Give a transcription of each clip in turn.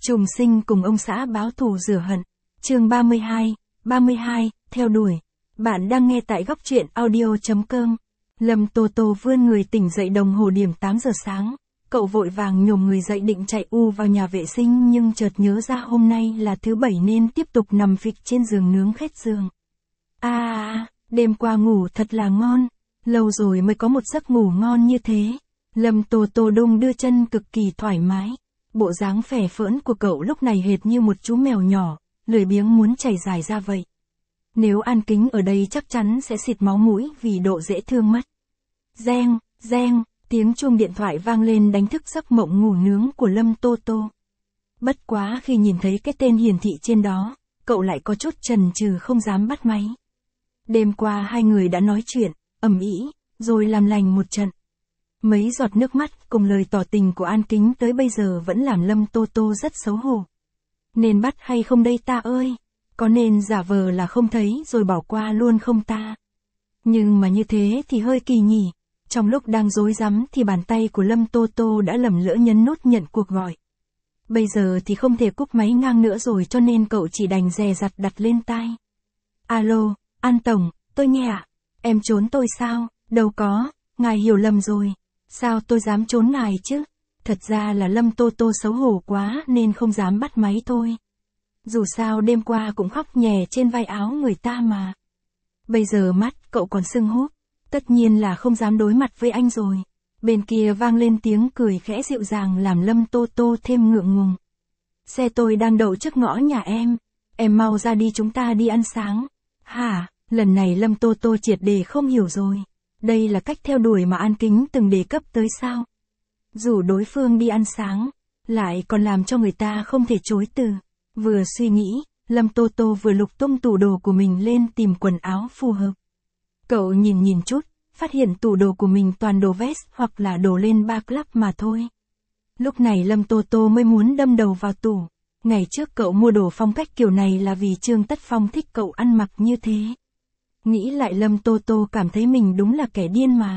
Trùng sinh cùng ông xã báo thù rửa hận. Chương 32, theo đuổi. Bạn đang nghe tại góc truyện audio.com. Lâm Tô Tô vươn người tỉnh dậy, đồng hồ điểm 8 giờ sáng. Cậu vội vàng nhổm người dậy định chạy vào nhà vệ sinh, nhưng chợt nhớ ra hôm nay là thứ Bảy nên tiếp tục nằm phịch trên giường nướng khét giường. Đêm qua ngủ thật là ngon. Lâu rồi mới có một giấc ngủ ngon như thế. Lâm Tô Tô đung đưa chân cực kỳ thoải mái. Bộ dáng phè phỡn của cậu lúc này hệt như một chú mèo nhỏ, lười biếng muốn chảy dài ra vậy. Nếu An Kính ở đây chắc chắn sẽ xịt máu mũi vì độ dễ thương mất. Reng, reng, tiếng chuông điện thoại vang lên đánh thức giấc mộng ngủ nướng của Lâm Tô Tô. Bất quá khi nhìn thấy cái tên hiển thị trên đó, cậu lại có chút chần chừ không dám bắt máy. Đêm qua hai người đã nói chuyện, ầm ĩ, rồi làm lành một trận. Mấy giọt nước mắt cùng lời tỏ tình của An Kính tới bây giờ vẫn làm Lâm Tô Tô rất xấu hổ. Nên bắt hay không đây ta ơi? Có nên giả vờ là không thấy rồi bỏ qua luôn không ta? Nhưng mà như thế thì hơi kỳ nhỉ. Trong lúc đang rối rắm thì bàn tay của Lâm Tô Tô đã lầm lỡ nhấn nút nhận cuộc gọi. Bây giờ thì không thể cúp máy ngang nữa rồi, cho nên cậu chỉ đành dè dặt đặt lên tai. Alo, An Tổng, tôi nghe ạ. Em trốn tôi sao? Đâu có, ngài hiểu lầm rồi. Sao tôi dám trốn ngài chứ? Thật ra là Lâm Tô Tô xấu hổ quá nên không dám bắt máy thôi. Dù sao đêm qua cũng khóc nhè trên vai áo người ta mà. Bây giờ mắt cậu còn sưng húp, tất nhiên là không dám đối mặt với anh rồi. Bên kia vang lên tiếng cười khẽ dịu dàng làm Lâm Tô Tô thêm ngượng ngùng. Xe tôi đang đậu trước ngõ nhà em mau ra đi, chúng ta đi ăn sáng. Hả? Lần này Lâm Tô Tô triệt để không hiểu rồi. Đây là cách theo đuổi mà An Kính từng đề cấp tới sao? Rủ đối phương đi ăn sáng, lại còn làm cho người ta không thể chối từ. Vừa suy nghĩ, Lâm Tô Tô vừa lục tung tủ đồ của mình lên tìm quần áo phù hợp. Cậu nhìn chút, phát hiện tủ đồ của mình toàn đồ vest hoặc là đồ lên bar club mà thôi. Lúc này Lâm Tô Tô mới muốn đâm đầu vào tủ. Ngày trước cậu mua đồ phong cách kiểu này là vì Trương Tất Phong thích cậu ăn mặc như thế. Nghĩ lại Lâm Tô Tô cảm thấy mình đúng là kẻ điên mà.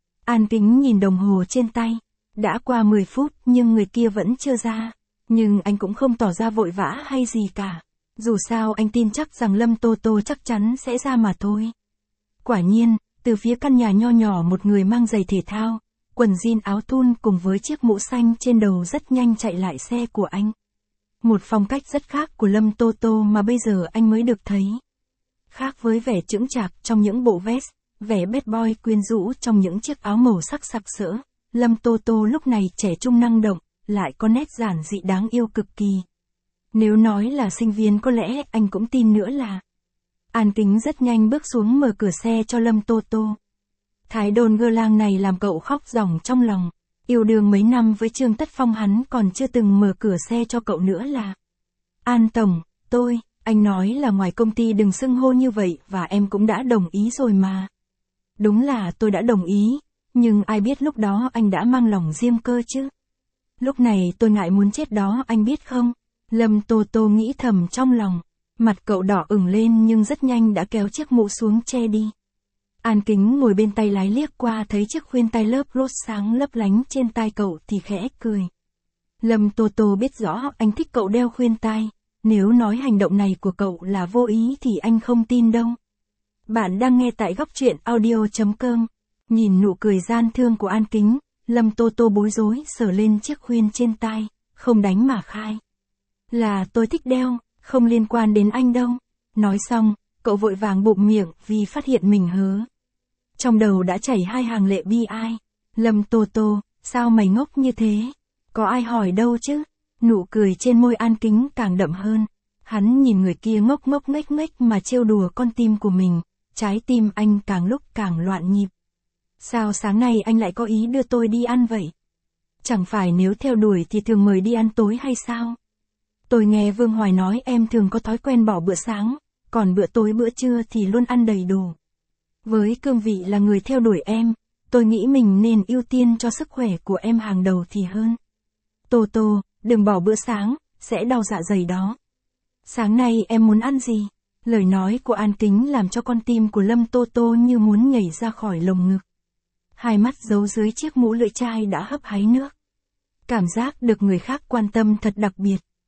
An Kính nhìn đồng hồ trên tay. Đã qua 10 phút nhưng người kia vẫn chưa ra. Nhưng anh cũng không tỏ ra vội vã hay gì cả. Dù sao anh tin chắc rằng Lâm Tô Tô chắc chắn sẽ ra mà thôi. Quả nhiên, từ phía căn nhà nho nhỏ một người mang giày thể thao, quần jean áo thun cùng với chiếc mũ xanh trên đầu rất nhanh chạy lại xe của anh. Một phong cách rất khác của Lâm Tô Tô mà bây giờ anh mới được thấy. Khác với vẻ chững chạc trong những bộ vest, vẻ bad boy quyến rũ trong những chiếc áo màu sắc sặc sỡ, Lâm Tô Tô lúc này trẻ trung năng động, lại có nét giản dị đáng yêu cực kỳ. Nếu nói là sinh viên có lẽ anh cũng tin nữa là. An Kính rất nhanh bước xuống mở cửa xe cho Lâm Tô Tô. Thái đồn gơ lang này làm cậu khóc ròng trong lòng. Yêu đương mấy năm với Trương Tất Phong hắn còn chưa từng mở cửa xe cho cậu nữa là. An Tổng, anh nói là ngoài công ty đừng xưng hô như vậy và em cũng đã đồng ý rồi mà. Đúng là tôi đã đồng ý, nhưng ai biết lúc đó anh đã mang lòng riêng cơ chứ. Lúc này tôi ngại muốn chết đó anh biết không? Lâm Tô Tô nghĩ thầm trong lòng. Mặt cậu đỏ ửng lên nhưng rất nhanh đã kéo chiếc mũ xuống che đi. An Kính ngồi bên tay lái liếc qua thấy chiếc khuyên tai lớp lốt sáng lấp lánh trên tai cậu thì khẽ cười. Lâm Tô Tô biết rõ anh thích cậu đeo khuyên tai. Nếu nói hành động này của cậu là vô ý thì anh không tin đâu. Bạn đang nghe tại góc truyện audio.com. Nhìn nụ cười gian thương của An Kính, Lâm Tô Tô bối rối sờ lên chiếc khuyên trên tai, không đánh mà khai. Là tôi thích đeo, không liên quan đến anh đâu. Nói xong, cậu vội vàng bụm miệng vì phát hiện mình hớ. Trong đầu đã chảy hai hàng lệ bi ai. Lâm Tô Tô, sao mày ngốc như thế? Có ai hỏi đâu chứ? Nụ cười trên môi An Kính càng đậm hơn. Hắn nhìn người kia ngốc ngốc nghếch nghếch mà trêu đùa con tim của mình. Trái tim anh càng lúc càng loạn nhịp. Sao sáng nay anh lại có ý đưa tôi đi ăn vậy? Chẳng phải nếu theo đuổi thì thường mời đi ăn tối hay sao? Tôi nghe Vương Hoài nói em thường có thói quen bỏ bữa sáng, còn bữa tối bữa trưa thì luôn ăn đầy đủ. Với cương vị là người theo đuổi em, tôi nghĩ mình nên ưu tiên cho sức khỏe của em hàng đầu thì hơn. Tô Tô, đừng bỏ bữa sáng, sẽ đau dạ dày đó. Sáng nay em muốn ăn gì? Lời nói của An Kính làm cho con tim của Lâm Tô Tô như muốn nhảy ra khỏi lồng ngực. Hai mắt giấu dưới chiếc mũ lưỡi chai đã hấp háy nước. Cảm giác được người khác quan tâm thật đặc biệt.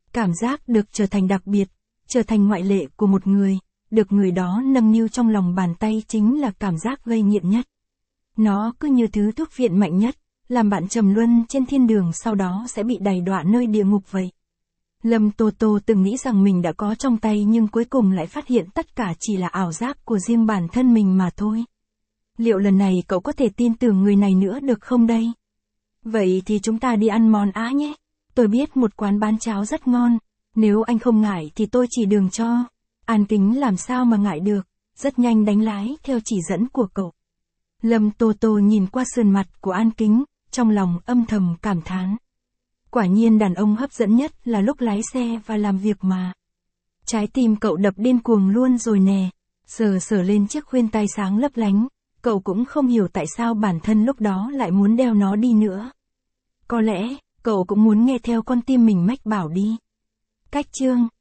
Cảm giác được trở thành đặc biệt, trở thành ngoại lệ của một người, được người đó nâng niu trong lòng bàn tay chính là cảm giác gây nghiện nhất. Nó cứ như thứ thuốc viện mạnh nhất, làm bạn trầm luân trên thiên đường sau đó sẽ bị đày đọa nơi địa ngục vậy. Lâm Tô Tô từng nghĩ rằng mình đã có trong tay nhưng cuối cùng lại phát hiện tất cả chỉ là ảo giác của riêng bản thân mình mà thôi. Liệu lần này cậu có thể tin tưởng người này nữa được không đây? Vậy thì chúng ta đi ăn món Á nhé. Tôi biết một quán bán cháo rất ngon. Nếu anh không ngại thì tôi chỉ đường cho. An Kính làm sao mà ngại được, rất nhanh đánh lái theo chỉ dẫn của cậu. Lâm Tô Tô nhìn qua sườn mặt của An Kính, trong lòng âm thầm cảm thán. Quả nhiên đàn ông hấp dẫn nhất là lúc lái xe và làm việc mà. Trái tim cậu đập điên cuồng luôn rồi nè. Sờ lên chiếc khuyên tai sáng lấp lánh, cậu cũng không hiểu tại sao bản thân lúc đó lại muốn đeo nó đi nữa. Có lẽ, cậu cũng muốn nghe theo con tim mình mách bảo đi. Cách chương